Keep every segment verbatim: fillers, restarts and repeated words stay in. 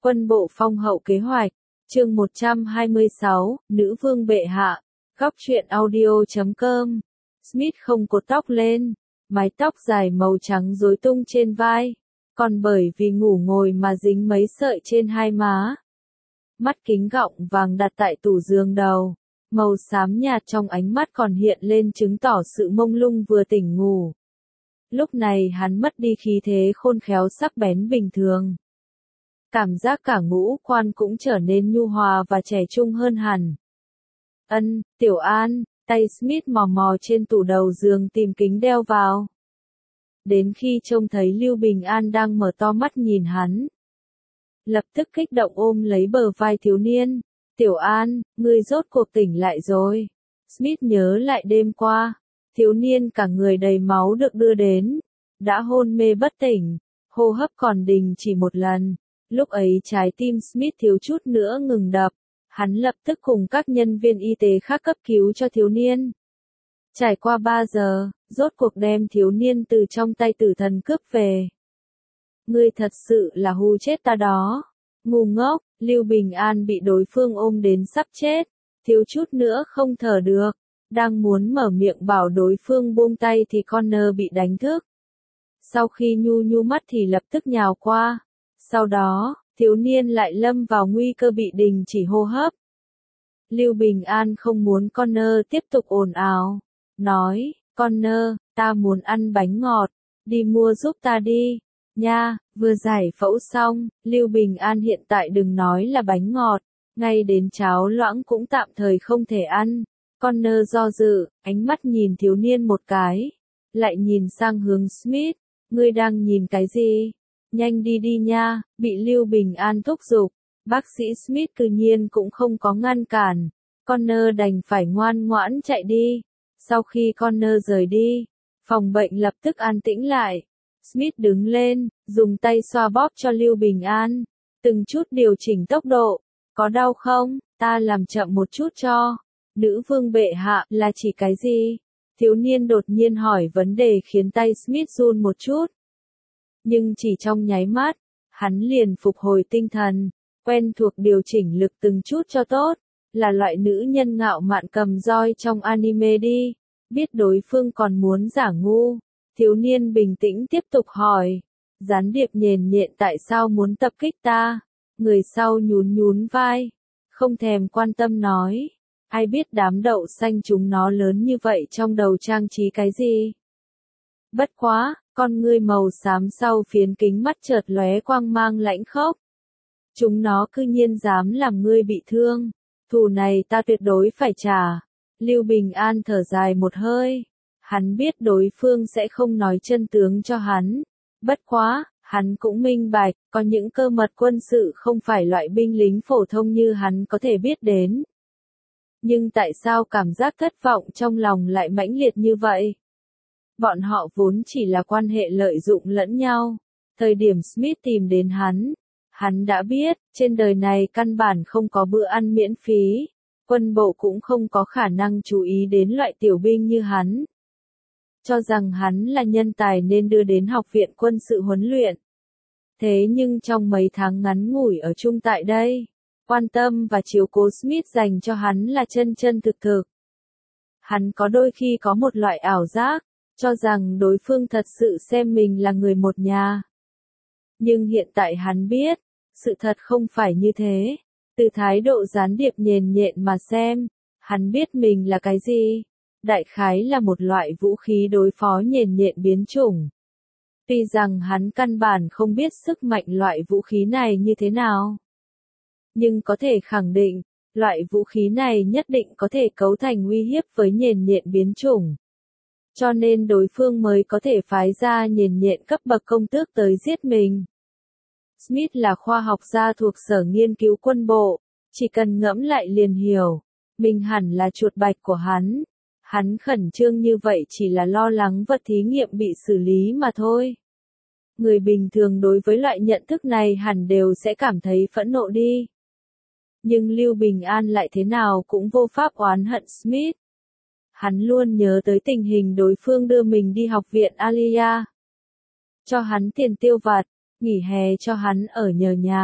Quân bộ phong hậu kế hoạch, chương một trăm hai mươi sáu, Nữ vương bệ hạ, góc truyện audio chấm com. Smith không cột tóc lên, mái tóc dài màu trắng rối tung trên vai, còn bởi vì ngủ ngồi mà dính mấy sợi trên hai má. Mắt kính gọng vàng đặt tại tủ giường đầu, màu xám nhạt trong ánh mắt còn hiện lên chứng tỏ sự mông lung vừa tỉnh ngủ. Lúc này hắn mất đi khí thế khôn khéo sắc bén bình thường. Cảm giác cả ngũ quan cũng trở nên nhu hòa và trẻ trung hơn hẳn. Ân, Tiểu An, tay Smith mò mò trên tủ đầu giường tìm kính đeo vào. Đến khi trông thấy Lưu Bình An đang mở to mắt nhìn hắn, lập tức kích động ôm lấy bờ vai thiếu niên. Tiểu An, ngươi rốt cuộc tỉnh lại rồi. Smith nhớ lại đêm qua, thiếu niên cả người đầy máu được đưa đến, đã hôn mê bất tỉnh, hô hấp còn đình chỉ một lần. Lúc ấy trái tim Smith thiếu chút nữa ngừng đập, hắn lập tức cùng các nhân viên y tế khác cấp cứu cho thiếu niên. Trải qua ba giờ, rốt cuộc đem thiếu niên từ trong tay tử thần cướp về. Ngươi thật sự là hù chết ta đó. Ngu ngốc, Lưu Bình An bị đối phương ôm đến sắp chết, thiếu chút nữa không thở được, đang muốn mở miệng bảo đối phương buông tay thì Connor bị đánh thức. Sau khi nhu nhu mắt thì lập tức nhào qua. Sau đó, thiếu niên lại lâm vào nguy cơ bị đình chỉ hô hấp. Lưu Bình An không muốn Connor tiếp tục ồn ào, nói, Connor, ta muốn ăn bánh ngọt, đi mua giúp ta đi, nha. Vừa giải phẫu xong, Lưu Bình An hiện tại đừng nói là bánh ngọt, ngay đến cháo loãng cũng tạm thời không thể ăn. Connor do dự, ánh mắt nhìn thiếu niên một cái, lại nhìn sang hướng Smith, ngươi đang nhìn cái gì? Nhanh đi đi nha, bị Lưu Bình An thúc giục. Bác sĩ Smith tự nhiên cũng không có ngăn cản, Connor đành phải ngoan ngoãn chạy đi. Sau khi Connor rời đi, phòng bệnh lập tức an tĩnh lại. Smith đứng lên, dùng tay xoa bóp cho Lưu Bình An, từng chút điều chỉnh tốc độ. Có đau không? Ta làm chậm một chút cho. Nữ vương bệ hạ là chỉ cái gì? Thiếu niên đột nhiên hỏi vấn đề khiến tay Smith run một chút. Nhưng chỉ trong nháy mắt, hắn liền phục hồi tinh thần, quen thuộc điều chỉnh lực từng chút cho tốt, là loại nữ nhân ngạo mạn cầm roi trong anime đi. Biết đối phương còn muốn giả ngu, thiếu niên bình tĩnh tiếp tục hỏi, gián điệp nhền nhện tại sao muốn tập kích ta? Người sau nhún nhún vai, không thèm quan tâm nói, ai biết đám đậu xanh chúng nó lớn như vậy trong đầu trang trí cái gì? Bất quá, con ngươi màu xám sau phiến kính mắt chợt lóe quang mang lãnh khốc. Chúng nó cư nhiên dám làm ngươi bị thương, thù này ta tuyệt đối phải trả. Lưu Bình An thở dài một hơi, hắn biết đối phương sẽ không nói chân tướng cho hắn. Bất quá, hắn cũng minh bạch, có những cơ mật quân sự không phải loại binh lính phổ thông như hắn có thể biết đến. Nhưng tại sao cảm giác thất vọng trong lòng lại mãnh liệt như vậy? Bọn họ vốn chỉ là quan hệ lợi dụng lẫn nhau. Thời điểm Smith tìm đến hắn, hắn đã biết, trên đời này căn bản không có bữa ăn miễn phí. Quân bộ cũng không có khả năng chú ý đến loại tiểu binh như hắn. Cho rằng hắn là nhân tài nên đưa đến học viện quân sự huấn luyện. Thế nhưng trong mấy tháng ngắn ngủi ở chung tại đây, quan tâm và chiếu cố Smith dành cho hắn là chân chân thực thực. Hắn có đôi khi có một loại ảo giác, cho rằng đối phương thật sự xem mình là người một nhà. Nhưng hiện tại hắn biết, sự thật không phải như thế. Từ thái độ gián điệp nhền nhện mà xem, hắn biết mình là cái gì. Đại khái là một loại vũ khí đối phó nhền nhện biến chủng. Tuy rằng hắn căn bản không biết sức mạnh loại vũ khí này như thế nào, nhưng có thể khẳng định, loại vũ khí này nhất định có thể cấu thành uy hiếp với nhền nhện biến chủng. Cho nên đối phương mới có thể phái ra nhền nhện cấp bậc công tước tới giết mình. Smith là khoa học gia thuộc sở nghiên cứu quân bộ, chỉ cần ngẫm lại liền hiểu, mình hẳn là chuột bạch của hắn. Hắn khẩn trương như vậy chỉ là lo lắng vật thí nghiệm bị xử lý mà thôi. Người bình thường đối với loại nhận thức này hẳn đều sẽ cảm thấy phẫn nộ đi. Nhưng Lưu Bình An lại thế nào cũng vô pháp oán hận Smith. Hắn luôn nhớ tới tình hình đối phương đưa mình đi học viện Alia, cho hắn tiền tiêu vặt, nghỉ hè cho hắn ở nhờ nhà,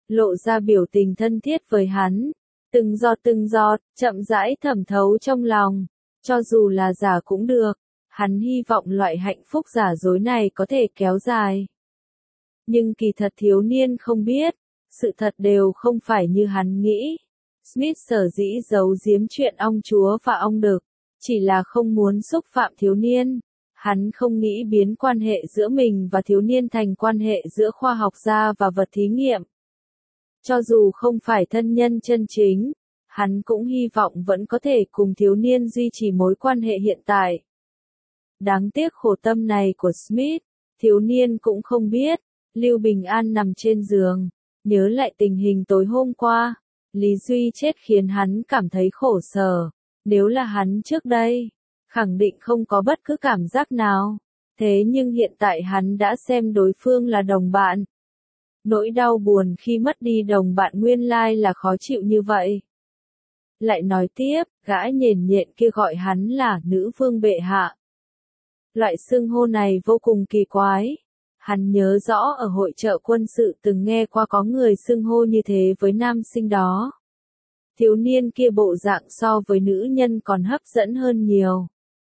lộ ra biểu tình thân thiết với hắn, từng giọt từng giọt, chậm rãi thẩm thấu trong lòng, cho dù là giả cũng được, hắn hy vọng loại hạnh phúc giả dối này có thể kéo dài. Nhưng kỳ thật thiếu niên không biết, sự thật đều không phải như hắn nghĩ. Smith sở dĩ giấu giếm chuyện ong chúa và ong đực, chỉ là không muốn xúc phạm thiếu niên. Hắn không nghĩ biến quan hệ giữa mình và thiếu niên thành quan hệ giữa khoa học gia và vật thí nghiệm. Cho dù không phải thân nhân chân chính, hắn cũng hy vọng vẫn có thể cùng thiếu niên duy trì mối quan hệ hiện tại. Đáng tiếc khổ tâm này của Smith, thiếu niên cũng không biết. Lưu Bình An nằm trên giường, nhớ lại tình hình tối hôm qua. Lý Duy chết khiến hắn cảm thấy khổ sở. Nếu là hắn trước đây, khẳng định không có bất cứ cảm giác nào. Thế nhưng hiện tại hắn đã xem đối phương là đồng bạn. Nỗi đau buồn khi mất đi đồng bạn nguyên lai là khó chịu như vậy. Lại nói tiếp, gã nhền nhện kia gọi hắn là nữ vương bệ hạ. Loại xưng hô này vô cùng kỳ quái. Hắn nhớ rõ ở hội chợ quân sự từng nghe qua có người xưng hô như thế với nam sinh đó. Thiếu niên kia bộ dạng so với nữ nhân còn hấp dẫn hơn nhiều.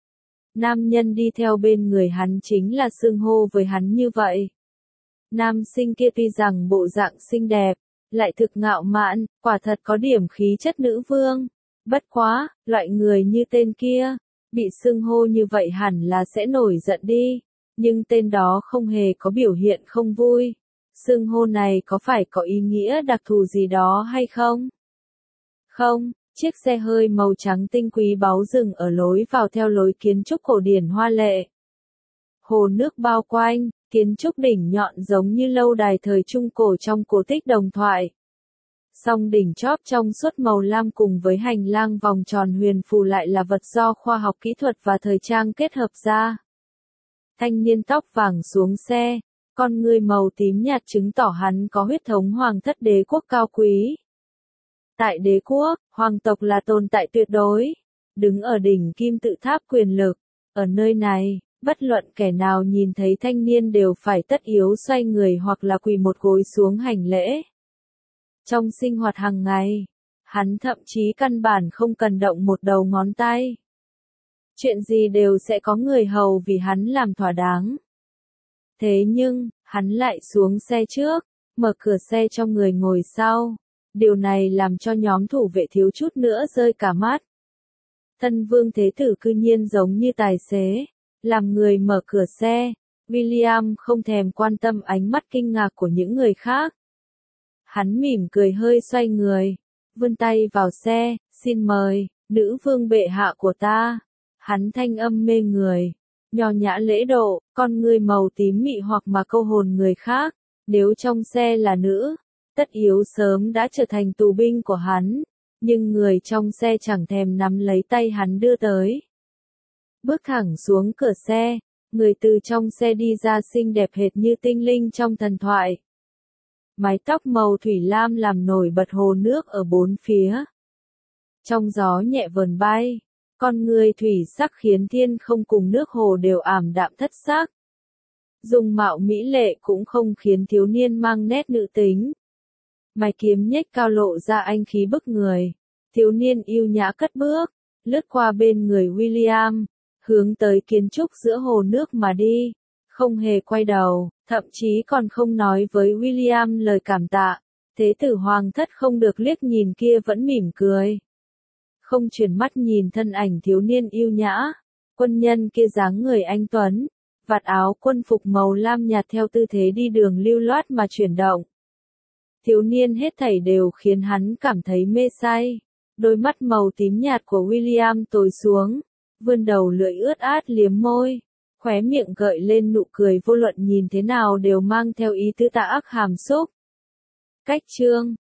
Nam nhân đi theo bên người hắn chính là xưng hô với hắn như vậy. Nam sinh kia tuy rằng bộ dạng xinh đẹp, lại thực ngạo mạn, quả thật có điểm khí chất nữ vương. Bất quá, loại người như tên kia, bị xưng hô như vậy hẳn là sẽ nổi giận đi. Nhưng tên đó không hề có biểu hiện không vui. Xưng hô này có phải có ý nghĩa đặc thù gì đó hay không? Không, chiếc xe hơi màu trắng tinh quý báu dừng ở lối vào theo lối kiến trúc cổ điển hoa lệ. Hồ nước bao quanh, kiến trúc đỉnh nhọn giống như lâu đài thời Trung Cổ trong cổ tích đồng thoại. Song đỉnh chóp trong suốt màu lam cùng với hành lang vòng tròn huyền phù lại là vật do khoa học kỹ thuật và thời trang kết hợp ra. Thanh niên tóc vàng xuống xe, con ngươi màu tím nhạt chứng tỏ hắn có huyết thống hoàng thất đế quốc cao quý. Tại đế quốc, hoàng tộc là tồn tại tuyệt đối, đứng ở đỉnh kim tự tháp quyền lực. Ở nơi này, bất luận kẻ nào nhìn thấy thanh niên đều phải tất yếu xoay người hoặc là quỳ một gối xuống hành lễ. Trong sinh hoạt hàng ngày, hắn thậm chí căn bản không cần động một đầu ngón tay. Chuyện gì đều sẽ có người hầu vì hắn làm thỏa đáng. Thế nhưng, hắn lại xuống xe trước, mở cửa xe cho người ngồi sau. Điều này làm cho nhóm thủ vệ thiếu chút nữa rơi cả mắt. Thân vương thế tử cư nhiên giống như tài xế, làm người mở cửa xe. William không thèm quan tâm ánh mắt kinh ngạc của những người khác. Hắn mỉm cười hơi xoay người, vươn tay vào xe, xin mời, nữ vương bệ hạ của ta. Hắn thanh âm mê người, nho nhã lễ độ, con ngươi màu tím mị hoặc mà câu hồn người khác. Nếu trong xe là nữ, tất yếu sớm đã trở thành tù binh của hắn. Nhưng người trong xe chẳng thèm nắm lấy tay hắn đưa tới. Bước thẳng xuống cửa xe, người từ trong xe đi ra xinh đẹp hệt như tinh linh trong thần thoại. Mái tóc màu thủy lam làm nổi bật hồ nước ở bốn phía. Trong gió nhẹ vờn bay, con người thủy sắc khiến thiên không cùng nước hồ đều ảm đạm thất sắc. Dung mạo mỹ lệ cũng không khiến thiếu niên mang nét nữ tính. Mày kiếm nhếch cao lộ ra anh khí bức người. Thiếu niên yêu nhã cất bước, lướt qua bên người William, hướng tới kiến trúc giữa hồ nước mà đi, không hề quay đầu, thậm chí còn không nói với William lời cảm tạ. Thế tử hoàng thất không được liếc nhìn kia vẫn mỉm cười. Không chuyển mắt nhìn thân ảnh thiếu niên yêu nhã, quân nhân kia dáng người anh tuấn, vạt áo quân phục màu lam nhạt theo tư thế đi đường lưu loát mà chuyển động. Thiếu niên hết thảy đều khiến hắn cảm thấy mê say. Đôi mắt màu tím nhạt của William tối xuống, vươn đầu lưỡi ướt át liếm môi, khóe miệng gợi lên nụ cười vô luận nhìn thế nào đều mang theo ý tứ tà ác hàm xúc. Cách chương